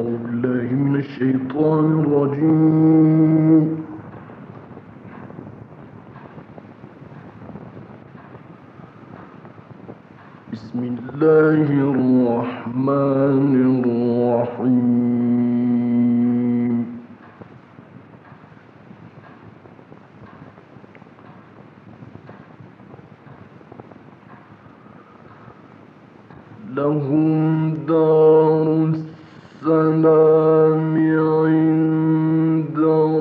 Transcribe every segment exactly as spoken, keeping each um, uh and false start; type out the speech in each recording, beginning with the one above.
أعوذ بالله من الشيطان الرجيم. بسم الله الرحمن الرحيم. لهم دار السلام عند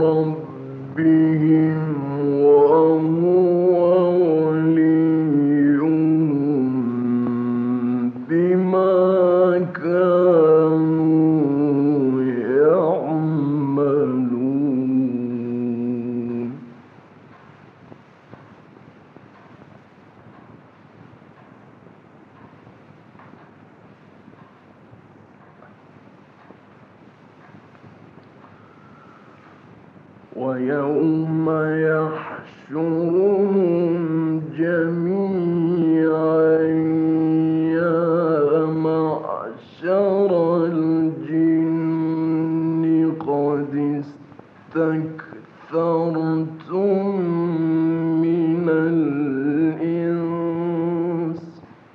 ربهم وهو وليهم بما كانوا يعملون. ويوم يحشرهم جميعا يا معشر الجن قد استكثرتم من الإنس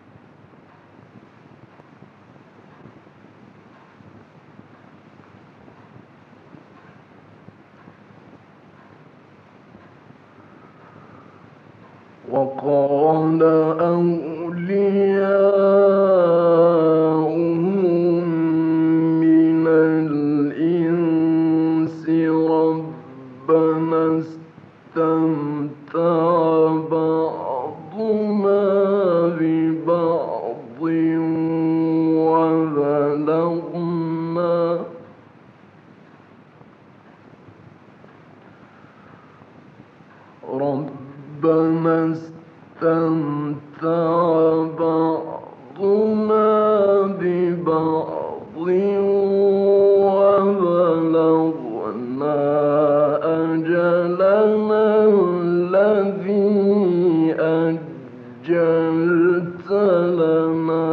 وقال أولياؤهم من الإنس ربنا استمتع بعضنا ببعض وبلغنا ربنا استمتع بعضنا ببعض وبلغنا أجلنا الذي أجلت لنا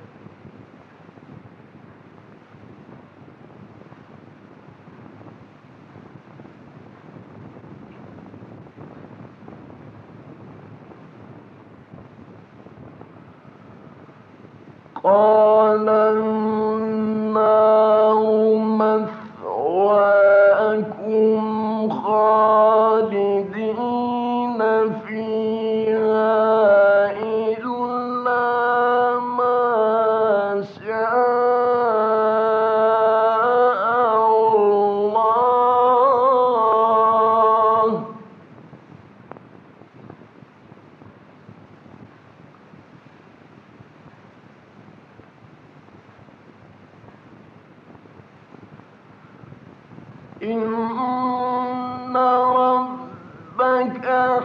قال النار مثواكم خالدين فيها إلا ما شاء الله إن ربك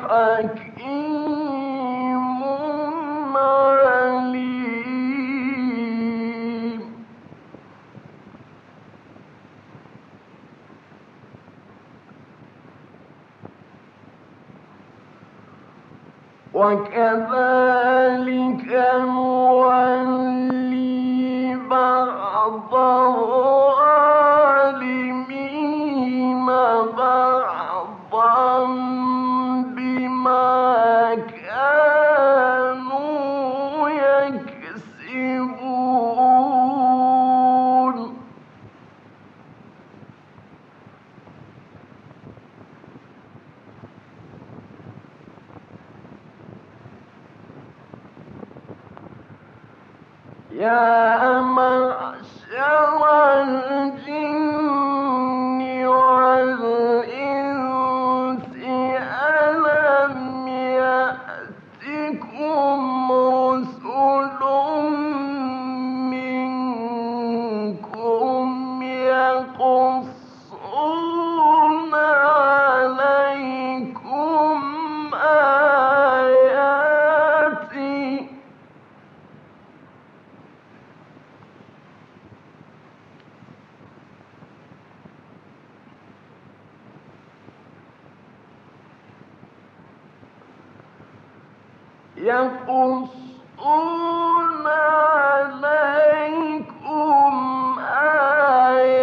حكيم عليم. وكذلك نولي بعض الظالمين بعضا بما كانوا يكسبون. يا معشر الجن والإنس ألم يأتكم رسل منكم يقصون عليكم آياتي يقصون عليكم آياتي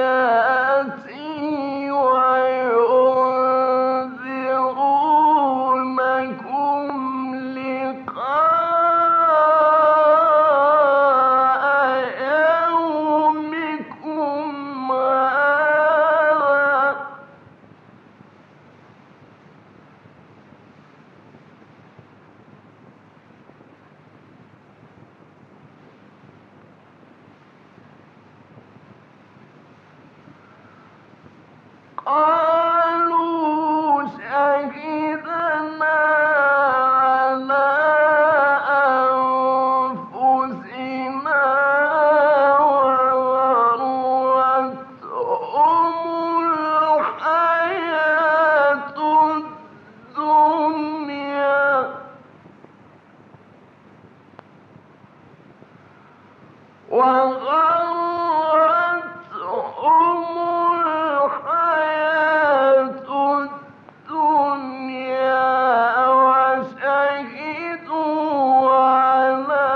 قالوا شهدنا على أنفسنا وغرتهم الحياة الدنيا وغرتهم الحياة الدنيا وشهدوا على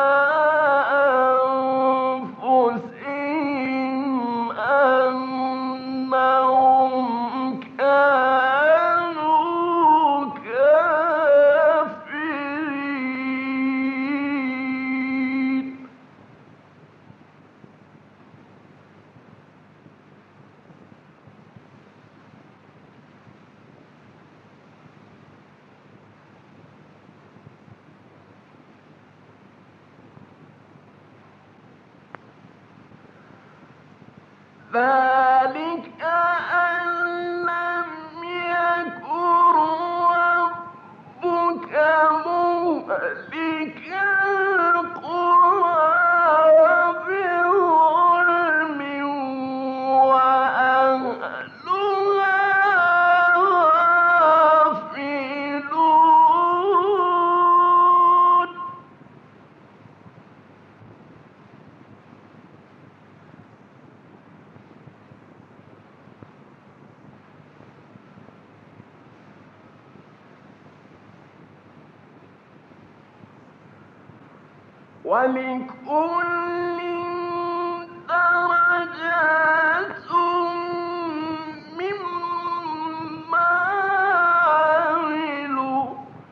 أنفسهم أنهم كانوا كافرين. ذلك أن لم يكن ربك مهلك القرى بظلم وأهلها غافلون. ولكل درجات مما عملوا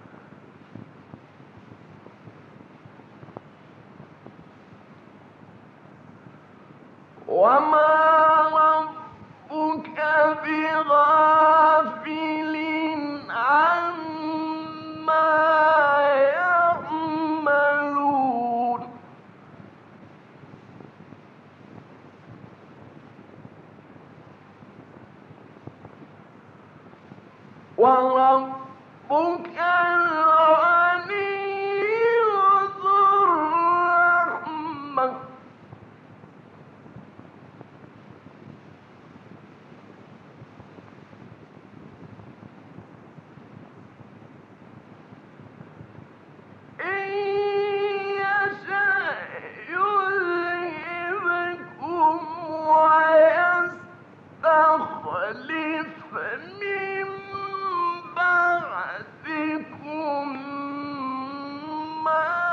وما ربك بغافل عما يعملون. وربك الغني ذو الرحمة إن يشأ يذهبكم ويستخلف من بعدكم ما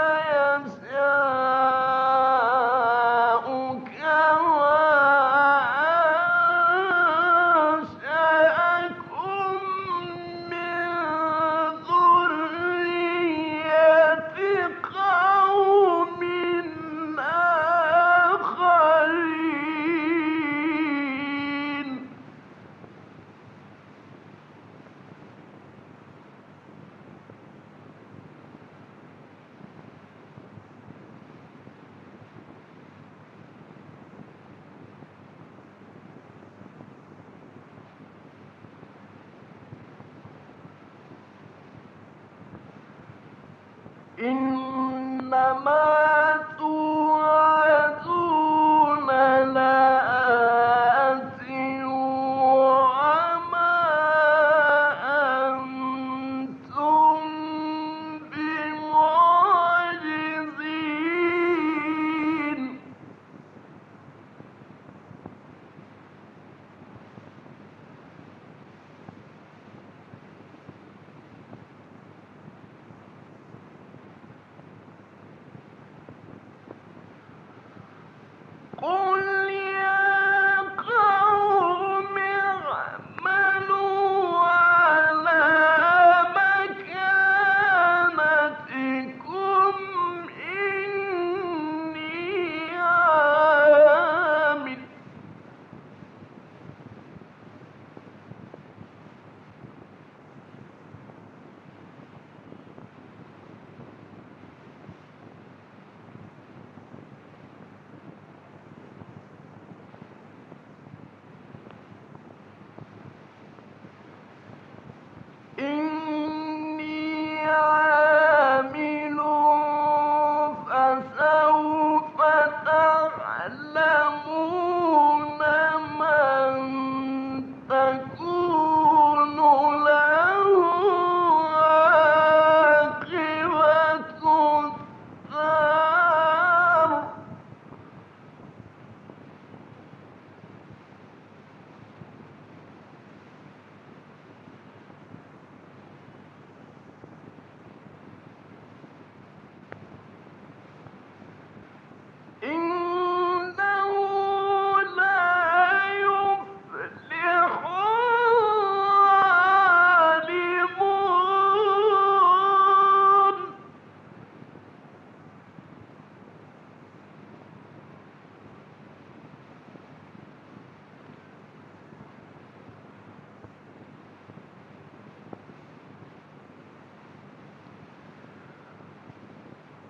يشاء كما أنشأكم من ذرية قوم آخرين. إنما توعدون لآت وما أنتم بمعجزين.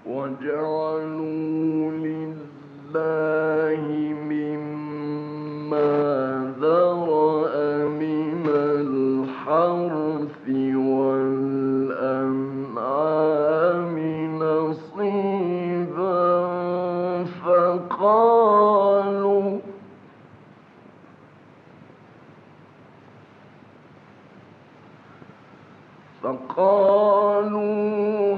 وجعلوا لله مما ذرأ من الحرث والأنعام نصيبا فقالوا فقالوا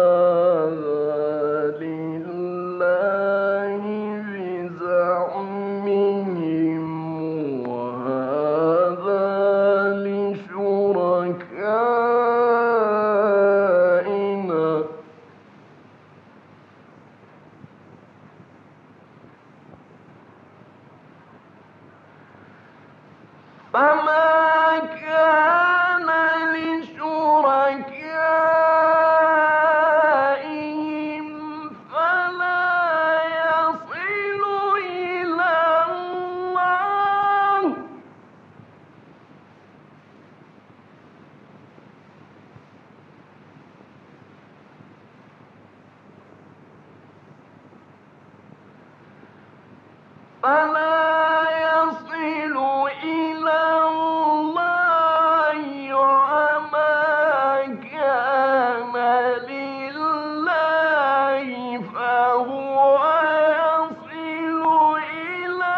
هذا لله بزعمهم وهذا لشركائنا فما كان لشركائهم فلا يصل إلى الله فلا يصل إلى الله وما كان لله فهو يصل إلى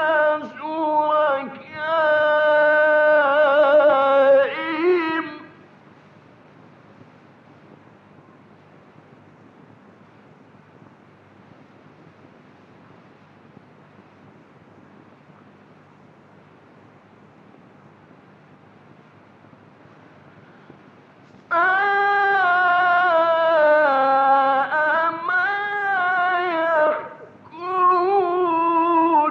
شركائهم ساء ما يحكمون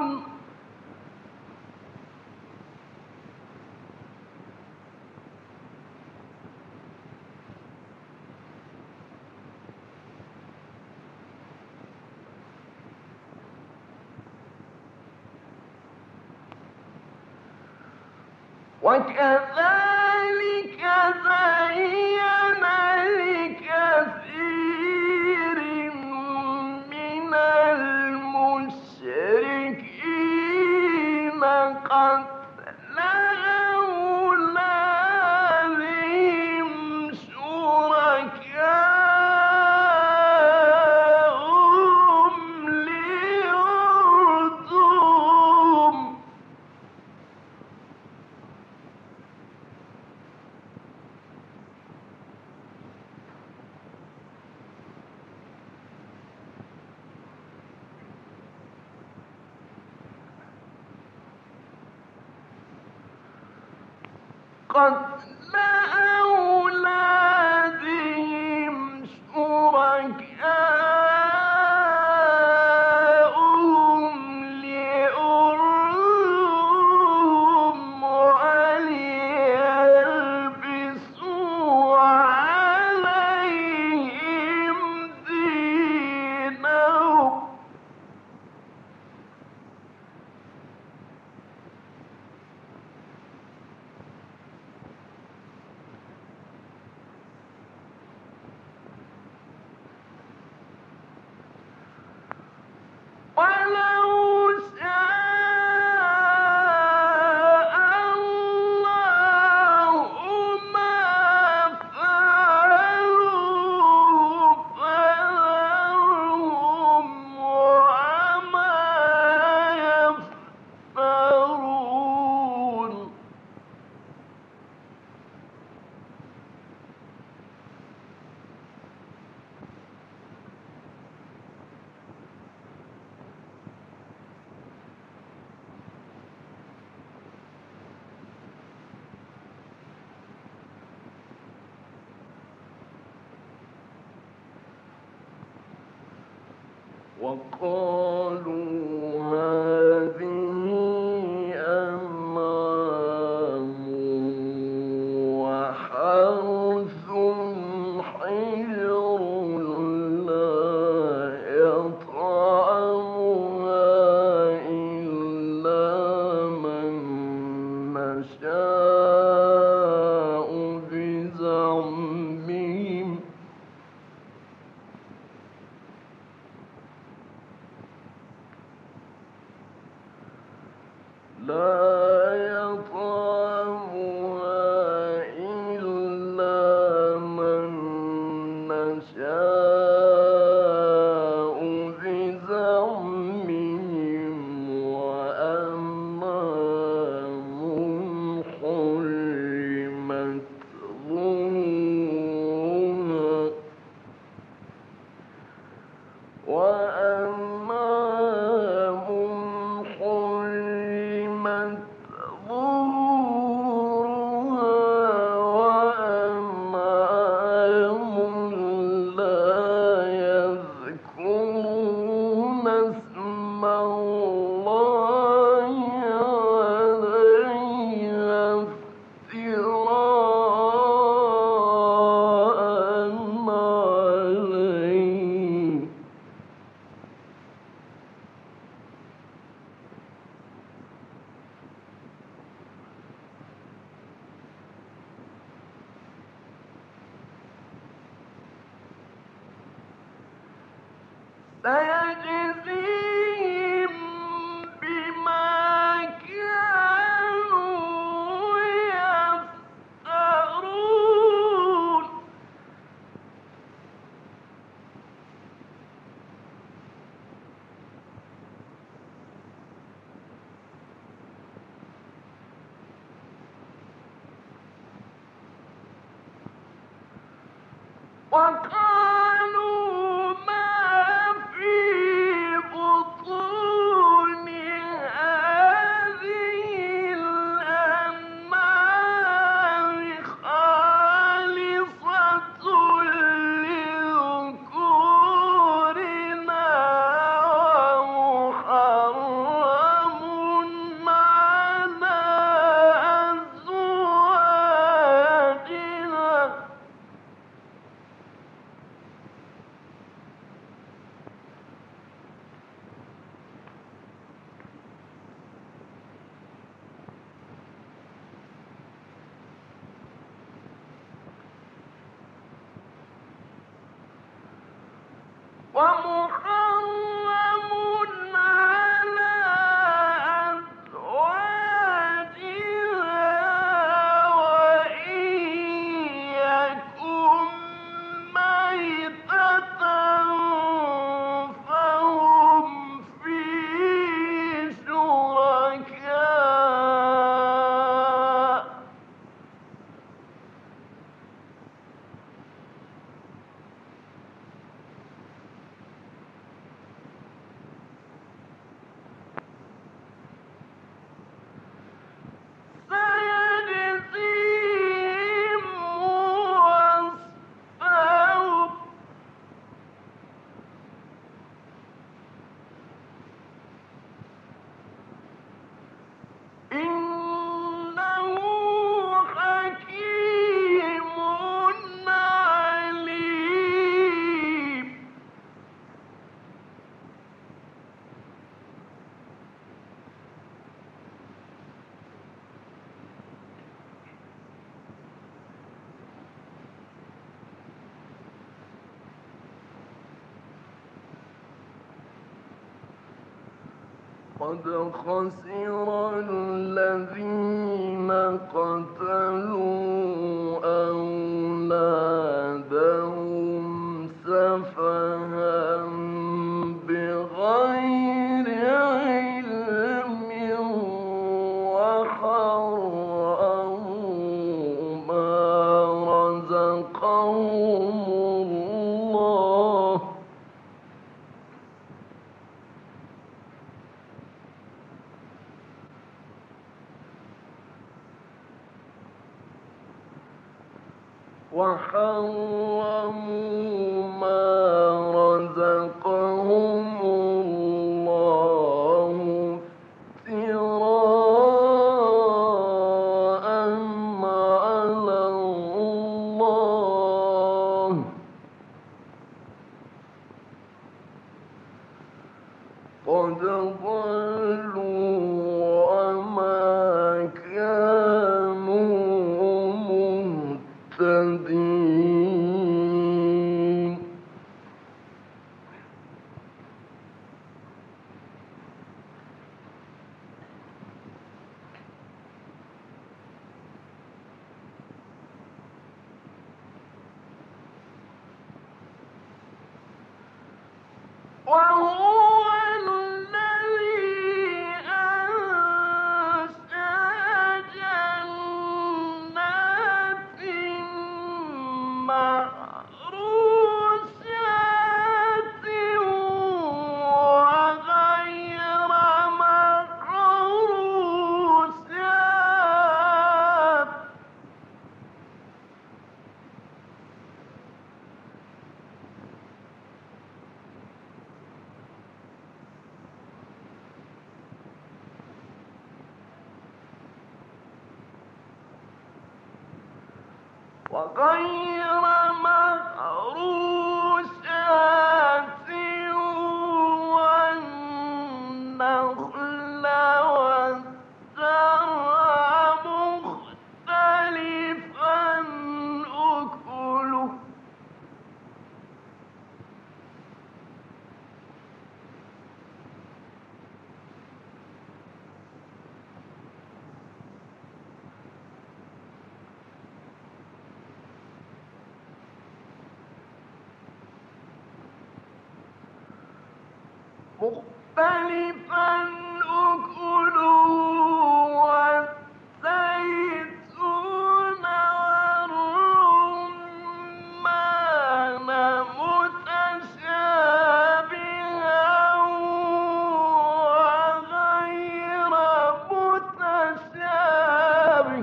وكذلك زين لكثير من المشركين قتل أولادهم شركاؤهم ليردوهم قتل أولادهم شركاؤهم ليردوهم وليلبسوا عليهم دينهم ولو شاء الله ما فعلوه فذرهم وما يفترون وقالوا هذه أنعام وحرث حجر لا يطعمها إلا من نشاء بزعمهم عليه سيجزيهم بما كانوا يفترون وقالوا ما في بطون هذه الأنعام خالصة لذكورنا ومحرم على أزواجنا ومحرم على أزواجها وإن يكن ميتة فهم فيه شركاء سيجزيهم وصفهم إنه حكيم عليم قد خسر الذين قتلوا أولادهم سفها بغير علم وحرموا ما رزقهم الله وحرموا ما رزقهم الله افتراء على الله قد ضلوا وما كانوا مهتدين وهو الذي أنشأ جنات معروشات وغير معروشات وغير مغروسات والنخل والزرع مختلفا أكله مختلفا أكله والزيتون والرمان متشابها وغير متشابه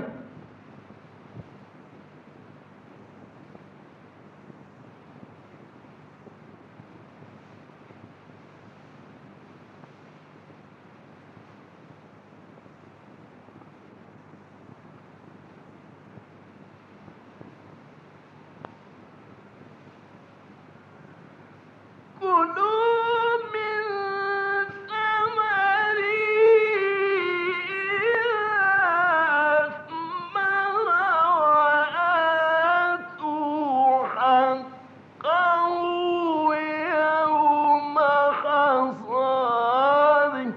كلوا من ثمره إذا أثمر وآتوا حقه يوم حصاده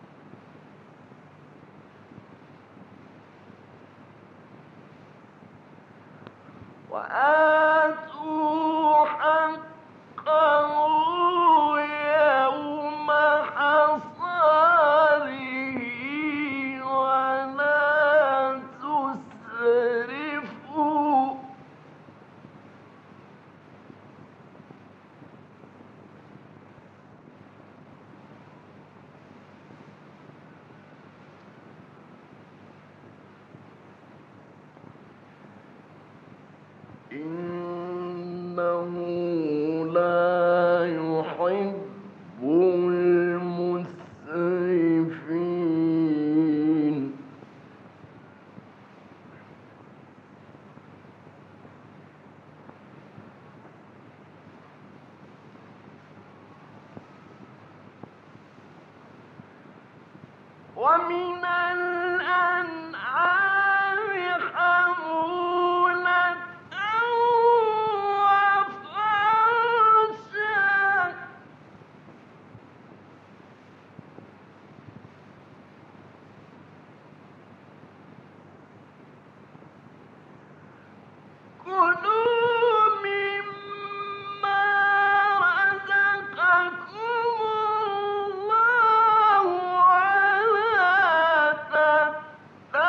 وآتوا حقه يوم حصاده ولا تسرفوا إنه لا يحب المسرفين ومن الأنعام حمولة وفرشا كلوا مما رزقكم الله ولا تتبعوا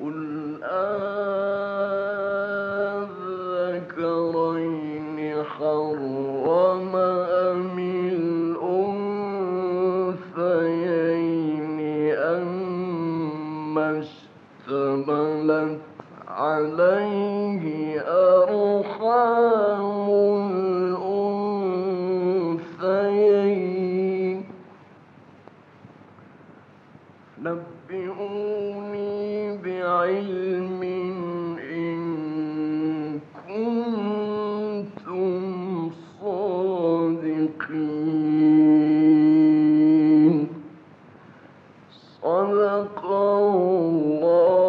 قُلْ آلذَّكَرَيْنِ حَرَّمَ أَمِ الْأُنثَيَيْنِ أَمَّا اشْتَمَلَتْ عَلَيْهِ أَرْحَامُ الْأُنثَيَيْنِ ۖ نَبِّئُونِي بِعِلْمٍ إِن كُنتُمْ صَادِقِينَ. صدق الله